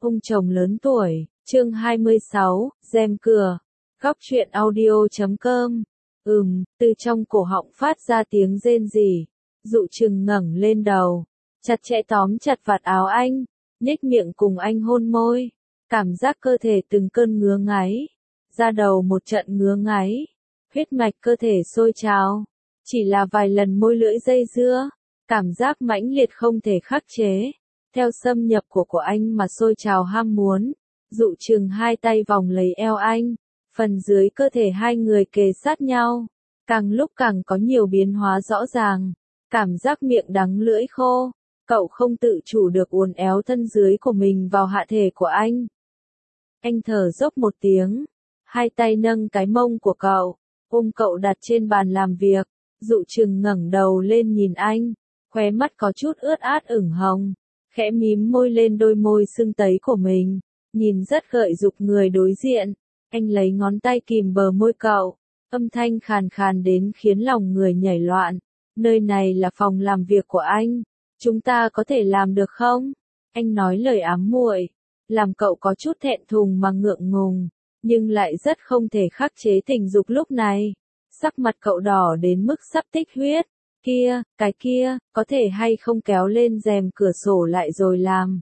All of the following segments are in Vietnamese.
Ông chồng lớn tuổi, chương 26, rèm cửa. Góc truyện audio.com. Từ trong cổ họng phát ra tiếng rên rỉ. Dụ Trừng ngẩng lên đầu, chặt chẽ tóm chặt vạt áo anh, nhếch miệng cùng anh hôn môi. Cảm giác cơ thể từng cơn ngứa ngáy, da đầu một trận ngứa ngáy, huyết mạch cơ thể sôi trào. Chỉ là vài lần môi lưỡi dây dưa, cảm giác mãnh liệt không thể khắc chế. Theo xâm nhập của anh mà sôi trào ham muốn. Dụ Trừng hai tay vòng lấy eo anh, phần dưới cơ thể hai người kề sát nhau, càng lúc càng có nhiều biến hóa rõ ràng. Cảm giác miệng đắng lưỡi khô, cậu không tự chủ được uốn éo thân dưới của mình vào hạ thể của anh. Anh thở dốc một tiếng, hai tay nâng cái mông của cậu, ôm cậu đặt trên bàn làm việc. Dụ Trừng ngẩng đầu lên nhìn anh, khóe mắt có chút ướt át ửng hồng, khẽ mím môi lên đôi môi sưng tấy của mình, nhìn rất gợi dục người đối diện. Anh lấy ngón tay kìm bờ môi cậu, âm thanh khàn khàn đến khiến lòng người nhảy loạn. Nơi này là phòng làm việc của anh, chúng ta có thể làm được không? Anh nói lời ám muội, làm cậu có chút thẹn thùng mà ngượng ngùng, nhưng lại rất không thể khắc chế tình dục lúc này. Sắc mặt cậu đỏ đến mức sắp tích huyết. Cái kia, có thể hay không kéo lên rèm cửa sổ lại rồi làm.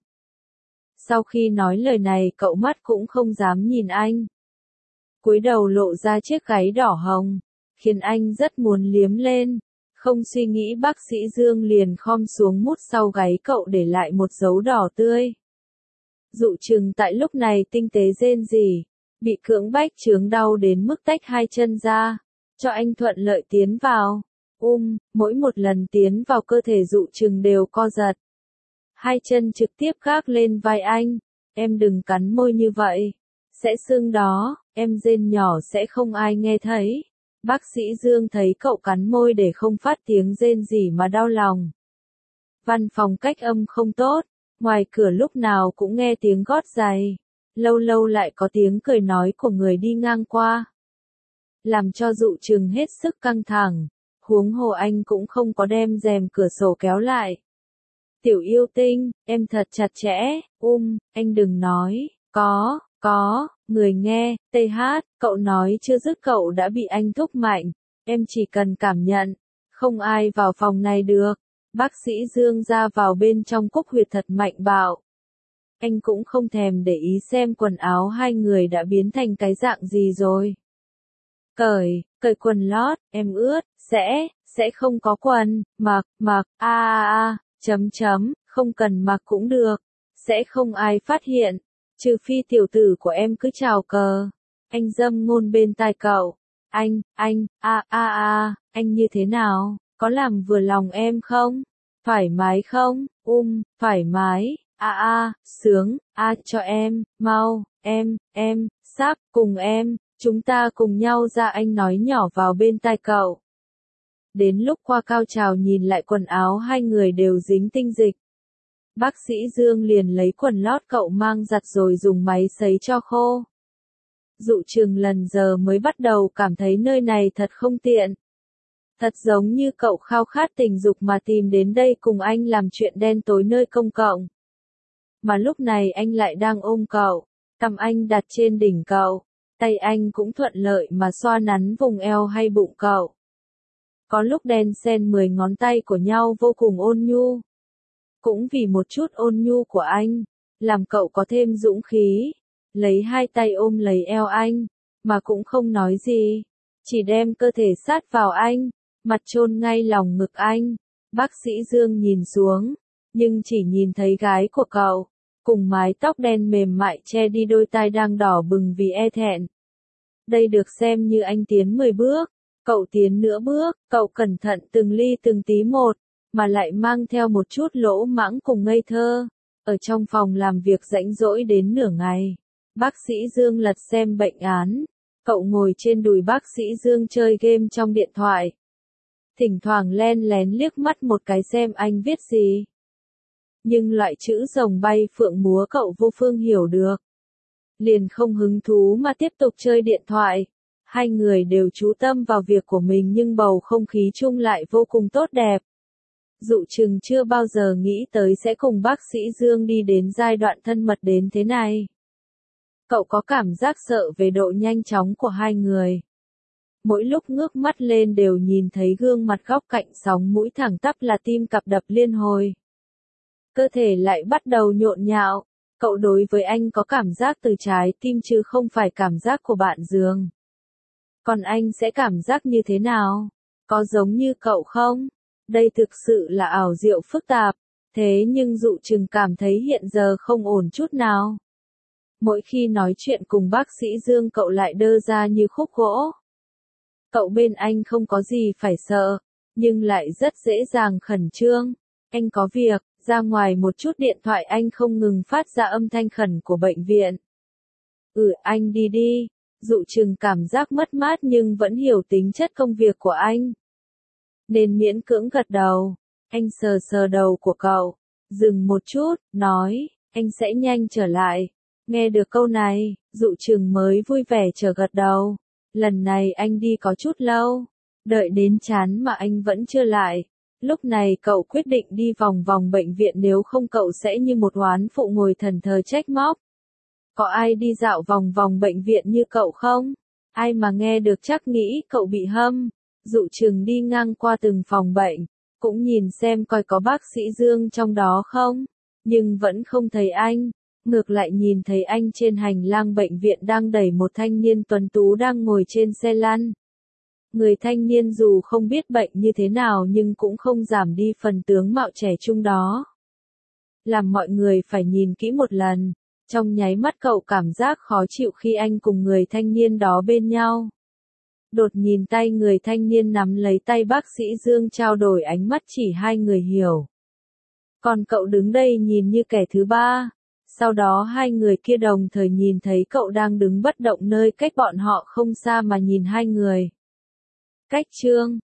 Sau khi nói lời này cậu mắt cũng không dám nhìn anh. Cúi đầu lộ ra chiếc gáy đỏ hồng, khiến anh rất muốn liếm lên. Không suy nghĩ bác sĩ Dương liền khom xuống mút sau gáy cậu để lại một dấu đỏ tươi. Dụ Trừng tại lúc này tinh tế rên rỉ, bị cưỡng bách chướng đau đến mức tách hai chân ra, cho anh thuận lợi tiến vào. Mỗi một lần tiến vào cơ thể Dụ Trừng đều co giật. Hai chân trực tiếp gác lên vai anh. Em đừng cắn môi như vậy, sẽ sưng đó, em rên nhỏ sẽ không ai nghe thấy. Bác sĩ Dương thấy cậu cắn môi để không phát tiếng rên rỉ mà đau lòng. Văn phòng cách âm không tốt, ngoài cửa lúc nào cũng nghe tiếng gót giày, lâu lâu lại có tiếng cười nói của người đi ngang qua. Làm cho Dụ Trừng hết sức căng thẳng. Huống hồ anh cũng không có đem rèm cửa sổ kéo lại. Tiểu yêu tinh, em thật chặt chẽ. Anh đừng nói. Có, người nghe. Cậu nói chưa dứt cậu đã bị anh thúc mạnh. Em chỉ cần cảm nhận, không ai vào phòng này được. Bác sĩ Dương ra vào bên trong cúc huyệt thật mạnh bạo. Anh cũng không thèm để ý xem quần áo hai người đã biến thành cái dạng gì rồi. Cởi quần lót, em ướt, sẽ không có quần, mặc, không cần mặc cũng được, sẽ không ai phát hiện, trừ phi tiểu tử của em cứ chào cờ. Anh dâm ngôn bên tai cậu, anh như thế nào, có làm vừa lòng em không? Thoải mái không? Thoải mái, sướng, cho em, mau, em, sắp, cùng em. Chúng ta cùng nhau ra, anh nói nhỏ vào bên tai cậu. Đến lúc qua cao trào nhìn lại quần áo hai người đều dính tinh dịch. Bác sĩ Dương liền lấy quần lót cậu mang giặt rồi dùng máy sấy cho khô. Dụ Trừng lần giờ mới bắt đầu cảm thấy nơi này thật không tiện. Thật giống như cậu khao khát tình dục mà tìm đến đây cùng anh làm chuyện đen tối nơi công cộng. Mà lúc này anh lại đang ôm cậu, cằm anh đặt trên đỉnh cậu. Tay anh cũng thuận lợi mà xoa nắn vùng eo hay bụng cậu. Có lúc đan xen 10 ngón tay của nhau vô cùng ôn nhu. Cũng vì một chút ôn nhu của anh, làm cậu có thêm dũng khí. Lấy hai tay ôm lấy eo anh, mà cũng không nói gì. Chỉ đem cơ thể sát vào anh, mặt chôn ngay lòng ngực anh. Bác sĩ Dương nhìn xuống, nhưng chỉ nhìn thấy gái của cậu, cùng mái tóc đen mềm mại che đi đôi tai đang đỏ bừng vì e thẹn. Đây được xem như anh tiến 10 bước, cậu tiến nửa bước, cậu cẩn thận từng ly từng tí một, mà lại mang theo một chút lỗ mãng cùng ngây thơ. Ở trong phòng làm việc rãnh rỗi đến nửa ngày, bác sĩ Dương lật xem bệnh án, cậu ngồi trên đùi bác sĩ Dương chơi game trong điện thoại. Thỉnh thoảng len lén liếc mắt một cái xem anh viết gì. Nhưng loại chữ rồng bay phượng múa cậu vô phương hiểu được. Liền không hứng thú mà tiếp tục chơi điện thoại. Hai người đều chú tâm vào việc của mình nhưng bầu không khí chung lại vô cùng tốt đẹp. Dụ chừng chưa bao giờ nghĩ tới sẽ cùng bác sĩ Dương đi đến giai đoạn thân mật đến thế này. Cậu có cảm giác sợ về độ nhanh chóng của hai người. Mỗi lúc ngước mắt lên đều nhìn thấy gương mặt góc cạnh sóng mũi thẳng tắp là tim cặp đập liên hồi. Cơ thể lại bắt đầu nhộn nhạo. Cậu đối với anh có cảm giác từ trái tim chứ không phải cảm giác của bạn Dương. Còn anh sẽ cảm giác như thế nào? Có giống như cậu không? Đây thực sự là ảo diệu phức tạp. Thế nhưng Dụ chừng cảm thấy hiện giờ không ổn chút nào. Mỗi khi nói chuyện cùng bác sĩ Dương cậu lại đơ ra như khúc gỗ. Cậu bên anh không có gì phải sợ, nhưng lại rất dễ dàng khẩn trương. Anh có việc, ra ngoài một chút điện thoại anh không ngừng phát ra âm thanh khẩn của bệnh viện. Anh đi đi. Dụ chừng cảm giác mất mát nhưng vẫn hiểu tính chất công việc của anh. Nên miễn cưỡng gật đầu. Anh sờ sờ đầu của cậu. Dừng một chút, nói, anh sẽ nhanh trở lại. Nghe được câu này, Dụ chừng mới vui vẻ trở gật đầu. Lần này anh đi có chút lâu. Đợi đến chán mà anh vẫn chưa lại. Lúc này cậu quyết định đi vòng vòng bệnh viện nếu không cậu sẽ như một oán phụ ngồi thần thờ trách móc. Có ai đi dạo vòng vòng bệnh viện như cậu không? Ai mà nghe được chắc nghĩ cậu bị hâm. Dụ chừng đi ngang qua từng phòng bệnh, cũng nhìn xem coi có bác sĩ Dương trong đó không, nhưng vẫn không thấy anh. Ngược lại nhìn thấy anh trên hành lang bệnh viện đang đẩy một thanh niên tuấn tú đang ngồi trên xe lăn. Người thanh niên dù không biết bệnh như thế nào nhưng cũng không giảm đi phần tướng mạo trẻ trung đó. Làm mọi người phải nhìn kỹ một lần. Trong nháy mắt cậu cảm giác khó chịu khi anh cùng người thanh niên đó bên nhau. Đột nhìn tay người thanh niên nắm lấy tay bác sĩ Dương trao đổi ánh mắt chỉ hai người hiểu. Còn cậu đứng đây nhìn như kẻ thứ ba. Sau đó hai người kia đồng thời nhìn thấy cậu đang đứng bất động nơi cách bọn họ không xa mà nhìn hai người. Cách chương